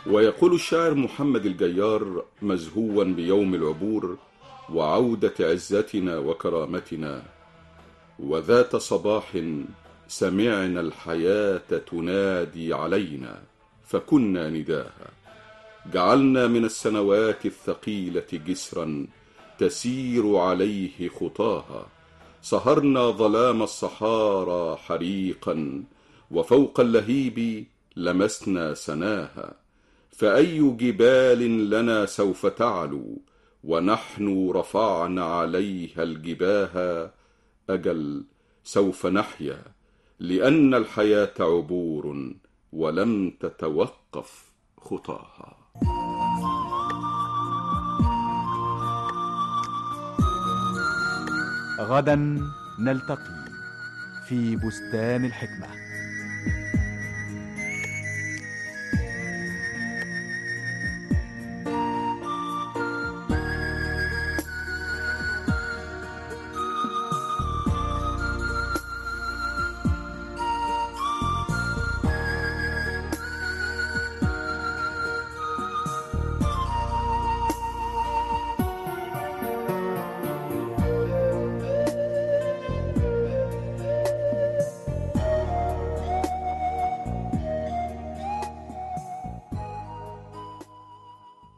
ويقول الشاعر محمد الجيار مزهوا بيوم العبور وعودة عزتنا وكرامتنا: وذات صباح سمعنا الحياة تنادي علينا فكنا نداها، جعلنا من السنوات الثقيلة جسرا تسير عليه خطاها، سهرنا ظلام الصحارى حريقا وفوق اللهيب لمسنا سناها، فأي جبال لنا سوف تعلو ونحن رفعنا عليها الجباها، أجل سوف نحيا لأن الحياة عبور ولم تتوقف خطاها. غدا نلتقي في بستان الحكمة.